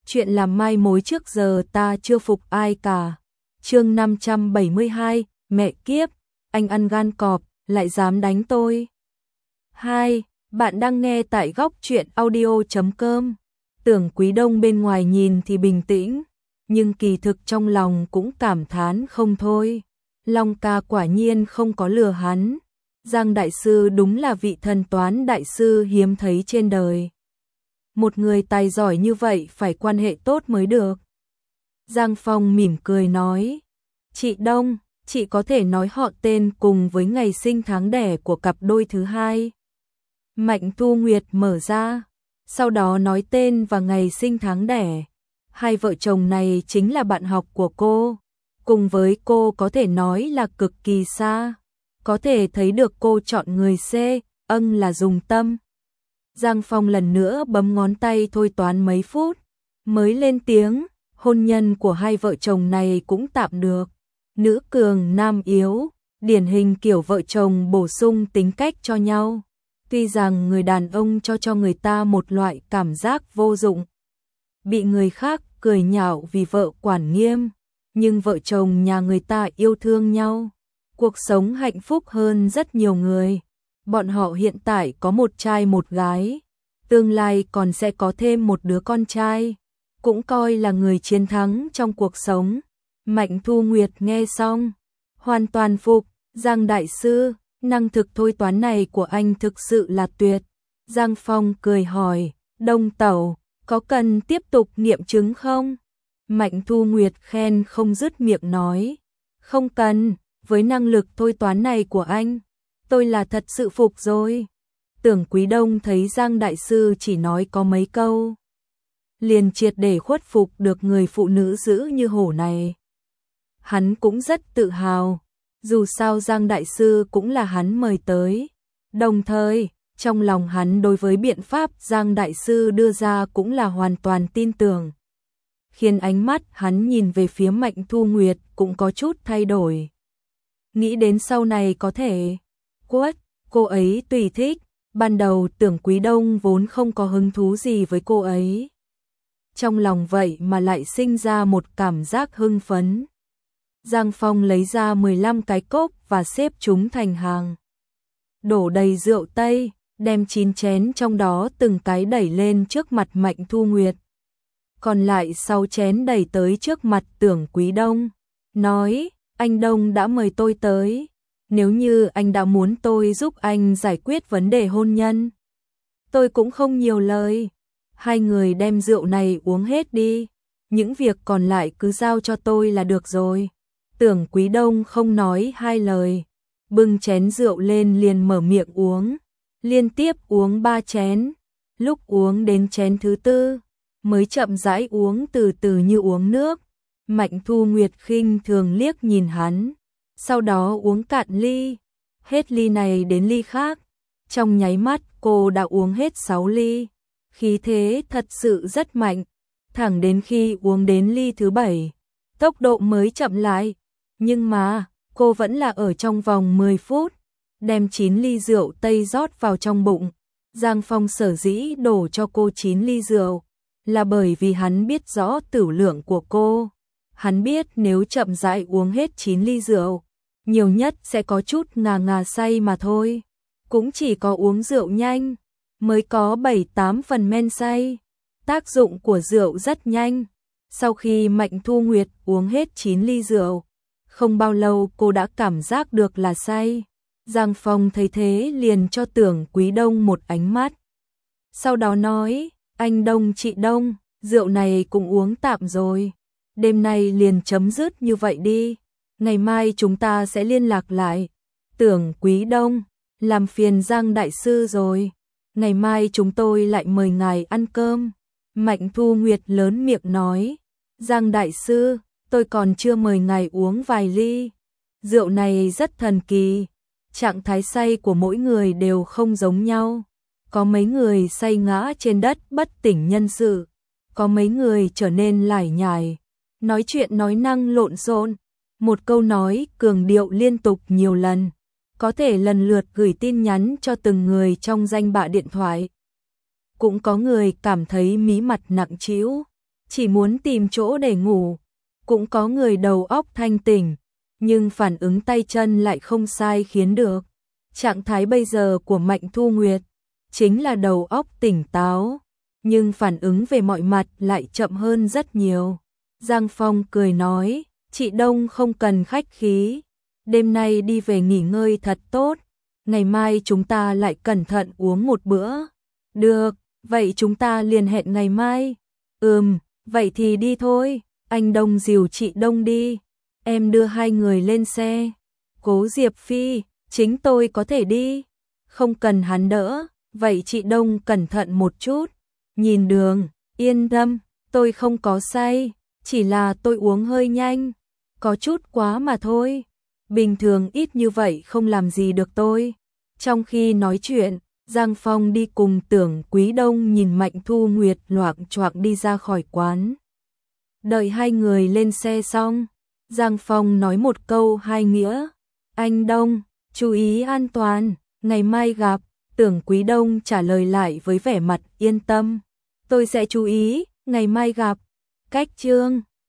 chuyện làm mai mối trước giờ ta chưa phục ai cả. Chương 572, mẹ kiếp, anh ăn gan cọp, lại dám đánh tôi. 2. Bạn đang nghe tại góc truyện audio.com. Tưởng Quý Đông bên ngoài nhìn thì bình tĩnh, nhưng kỳ thực trong lòng cũng cảm thán không thôi. Long ca quả nhiên không có lừa hắn. Giang đại sư đúng là vị thần toán đại sư hiếm thấy trên đời. Một người tài giỏi như vậy phải quan hệ tốt mới được. Giang Phong mỉm cười nói, chị Đông, chị có thể nói họ tên cùng với ngày sinh tháng đẻ của cặp đôi thứ hai. Mạnh Thu Nguyệt mở ra, sau đó nói tên và ngày sinh tháng đẻ. Hai vợ chồng này chính là bạn học của cô, cùng với cô có thể nói là cực kỳ xa. Có thể thấy được cô chọn người C, là dùng tâm. Giang Phong lần nữa bấm ngón tay thôi toán mấy phút, mới lên tiếng, hôn nhân của hai vợ chồng này cũng tạm được. Nữ cường nam yếu, điển hình kiểu vợ chồng bổ sung tính cách cho nhau. Tuy rằng người đàn ông cho người ta một loại cảm giác vô dụng, bị người khác cười nhạo vì vợ quản nghiêm, nhưng vợ chồng nhà người ta yêu thương nhau, cuộc sống hạnh phúc hơn rất nhiều người. Bọn họ hiện tại có một trai một gái, tương lai còn sẽ có thêm một đứa con trai, cũng coi là người chiến thắng trong cuộc sống. Mạnh Thu Nguyệt nghe xong, hoàn toàn phục. Giang đại sư, năng thực thôi toán này của anh thực sự là tuyệt. Giang Phong cười hỏi, Đông tẩu, có cần tiếp tục nghiệm chứng không? Mạnh Thu Nguyệt khen không dứt miệng nói, không cần, với năng lực thôi toán này của anh, tôi là thật sự phục rồi. Tưởng Quý Đông thấy Giang đại sư chỉ nói có mấy câu, liền triệt để khuất phục được người phụ nữ dữ như hổ này. Hắn cũng rất tự hào, dù sao Giang đại sư cũng là hắn mời tới. Đồng thời, trong lòng hắn đối với biện pháp Giang đại sư đưa ra cũng là hoàn toàn tin tưởng, khiến ánh mắt hắn nhìn về phía Mạnh Thu Nguyệt cũng có chút thay đổi. Nghĩ đến sau này có thể quất, cô ấy tùy thích. Ban đầu Tưởng Quý Đông vốn không có hứng thú gì với cô ấy, trong lòng vậy mà lại sinh ra một cảm giác hưng phấn. Giang Phong lấy ra 15 cái cốc và xếp chúng thành hàng, đổ đầy rượu Tây, đem 9 chén trong đó từng cái đẩy lên trước mặt Mạnh Thu Nguyệt. Còn lại 6 chén đẩy tới trước mặt Tưởng Quý Đông, nói, anh Đông đã mời tôi tới, nếu như anh đã muốn tôi giúp anh giải quyết vấn đề hôn nhân, tôi cũng không nhiều lời. Hai người đem rượu này uống hết đi, những việc còn lại cứ giao cho tôi là được rồi. Tưởng Quý Đông không nói hai lời, bưng chén rượu lên liền mở miệng uống, liên tiếp uống 3 chén. Lúc uống đến chén thứ tư, mới chậm rãi uống từ từ như uống nước. Mạnh Thu Nguyệt khinh thường liếc nhìn hắn, sau đó uống cạn ly, hết ly này đến ly khác. Trong nháy mắt cô đã uống hết 6 ly, khí thế thật sự rất mạnh. Thẳng đến khi uống đến ly thứ 7, tốc độ mới chậm lại. Nhưng mà, cô vẫn là ở trong vòng 10 phút, đem 9 ly rượu Tây rót vào trong bụng. Giang Phong sở dĩ đổ cho cô 9 ly rượu, là bởi vì hắn biết rõ tửu lượng của cô. Hắn biết nếu chậm rãi uống hết 9 ly rượu, nhiều nhất sẽ có chút ngà say mà thôi. Cũng chỉ có uống rượu nhanh, mới có 7-8 phần men say. Tác dụng của rượu rất nhanh. Sau khi Mạnh Thu Nguyệt uống hết 9 ly rượu, không bao lâu cô đã cảm giác được là say. Giang Phong thấy thế liền cho Tưởng Quý Đông một ánh mắt. Sau đó nói, anh Đông chị Đông, rượu này cũng uống tạm rồi. Đêm nay liền chấm dứt như vậy đi. Ngày mai chúng ta sẽ liên lạc lại. Tưởng Quý Đông, làm phiền Giang đại sư rồi. Ngày mai chúng tôi lại mời ngài ăn cơm. Mạnh Thu Nguyệt lớn miệng nói, Giang đại sư, tôi còn chưa mời ngài uống vài ly. Rượu này rất thần kỳ, trạng thái say của mỗi người đều không giống nhau. Có mấy người say ngã trên đất bất tỉnh nhân sự, có mấy người trở nên lải nhải, nói chuyện nói năng lộn xộn, một câu nói cường điệu liên tục nhiều lần, có thể lần lượt gửi tin nhắn cho từng người trong danh bạ điện thoại. Cũng có người cảm thấy mí mặt nặng trĩu, chỉ muốn tìm chỗ để ngủ. Cũng có người đầu óc thanh tỉnh, nhưng phản ứng tay chân lại không sai khiến được. Trạng thái bây giờ của Mạnh Thu Nguyệt chính là đầu óc tỉnh táo, nhưng phản ứng về mọi mặt lại chậm hơn rất nhiều. Giang Phong cười nói, chị Đông không cần khách khí, đêm nay đi về nghỉ ngơi thật tốt, ngày mai chúng ta lại cẩn thận uống một bữa. Được, vậy chúng ta liền hẹn ngày mai. Vậy thì đi thôi, anh Đông dìu chị Đông đi, em đưa hai người lên xe. Cố Diệp Phi, chính tôi có thể đi, không cần hắn đỡ, vậy chị Đông cẩn thận một chút. Nhìn đường, yên tâm, tôi không có say, chỉ là tôi uống hơi nhanh, có chút quá mà thôi. Bình thường ít như vậy không làm gì được tôi. Trong khi nói chuyện, Giang Phong đi cùng Tưởng Quý Đông nhìn Mạnh Thu Nguyệt loạng choạng đi ra khỏi quán. Đợi hai người lên xe xong, Giang Phong nói một câu hai nghĩa. Anh Đông, chú ý an toàn, ngày mai gặp. Tưởng Quý Đông trả lời lại với vẻ mặt yên tâm. Tôi sẽ chú ý, ngày mai gặp. Cách chương